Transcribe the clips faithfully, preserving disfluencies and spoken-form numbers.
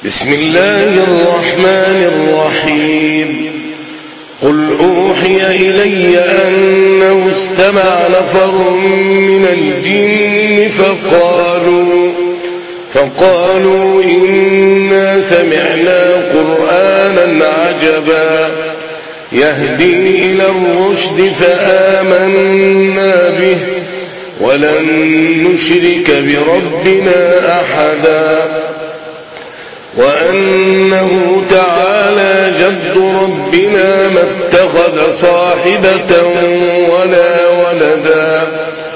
بسم الله الرحمن الرحيم قل أوحي إلي أنه استمع نفر من الجن فقالوا فقالوا إنا سمعنا قرآنا عجبا يهدي إلى الرشد فآمنا به ولن نشرك بربنا أحدا وأنه تعالى جد ربنا ما اتخذ صاحبة ولا ولدا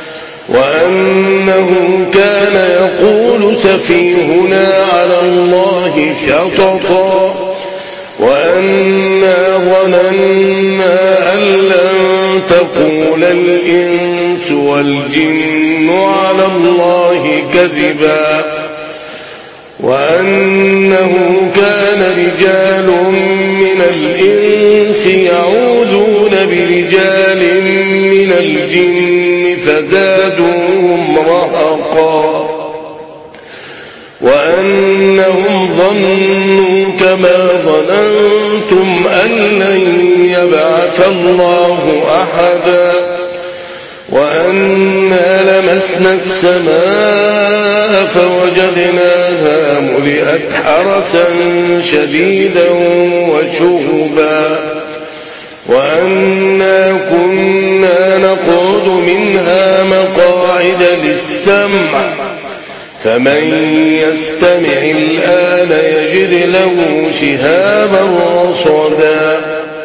وأنه كان يقول سفيهنا على الله شططا وأنا ظننا أن لن تقول الإنس والجن على الله كذبا وأنه كان رجال من الإنس يعوذون برجال من الجن فزادوهم رهقا وأنهم ظنوا كما ظننتم أن لن يبعث الله أحدا وأنا لمسنا السماء فوجدناها ملئت حرسا شديدا وشهبا وأنا كنا نقعد منها مقاعد للسمع فمن يستمع الآن يجد له شهابا رصدا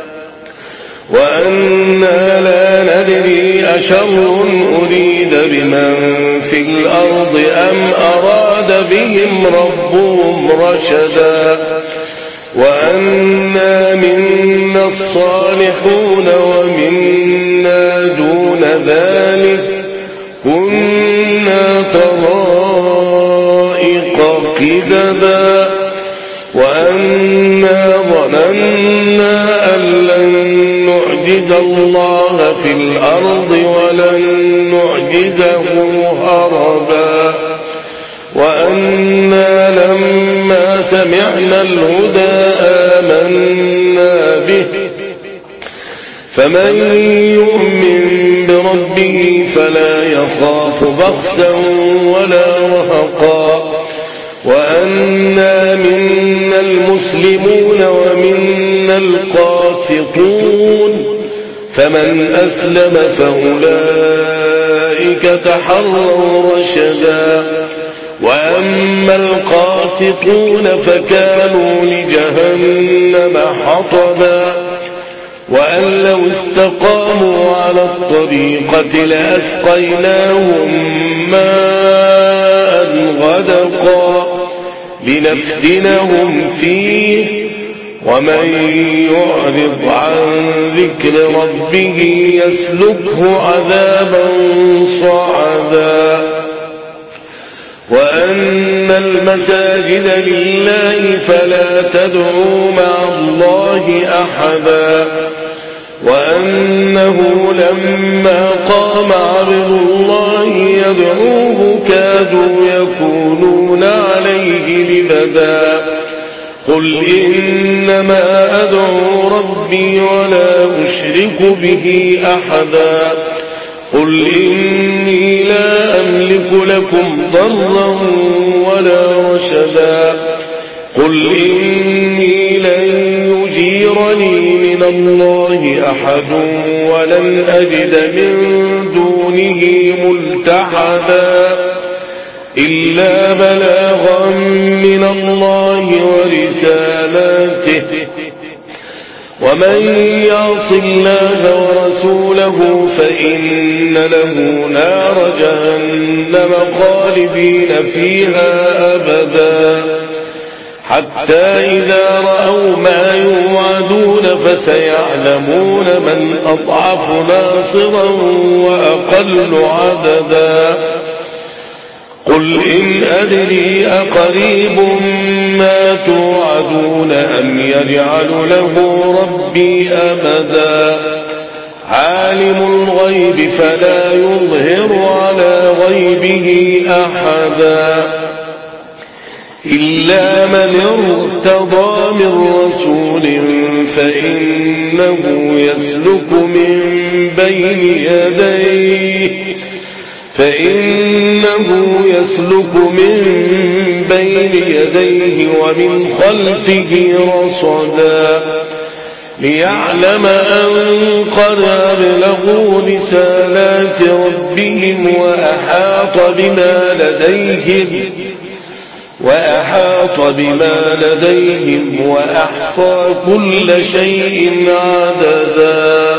وأنا لا ندري أشر أريد بمن في الأرض أم أراد بهم ربهم رشدا وأنا منا الصالحون ومنا دون ذلك كنا طرائق قددا وأنا ظننا أن لن نعجز الله في الأرض ولن نعجزه هربا وأنا لما سمعنا الهدى آمنا به فمن يؤمن بربه فلا يخاف بخسا ولا رهقا وأنا منا المسلمون ومنا القاسطون فمن أسلم فأولئك تحروا رشدا وأما القاسطون فكانوا لجهنم حطبا وأن لو استقاموا على الطريقة لأسقيناهم ماء غدقا لنفتنهم فيه ومن يعرض عن ذكر ربه يسلكه عذابا صعدا وأن المساجد لله فلا تدعوا مع الله أحدا وأنه لما قام عبد الله يدعوه كادوا يكونون عليه لبدا قل إنما أدعو ربي ولا أشرك به أحدا قل إني لا أملك لكم ضرا ولا رشدا قل إني لن يجيرني من الله أحد ولن أجد من دونه ملتحدا إلا بلاغا من الله ورسالاته ومن يعص الله ورسوله فإن له نار جهنم خالدين فيها أبدا حتى إذا رأوا ما يوعدون فسيعلمون من أضعف ناصرا وأقل عددا قل إن أدري أقريب ما توعدون أم يجعل له ربي أمدا عالم الغيب فلا يظهر على غيبه أحدا إلا من ارتضى من رسول فإنه يسلك من بين يديه فإنه يسلك من بين يديه ومن خلفه رصدا ليعلم أن قد أبلغوا رسالات ربهم وأحاط بما لديهم وأحاط بما لديهم وأحصى كل شيء عددا.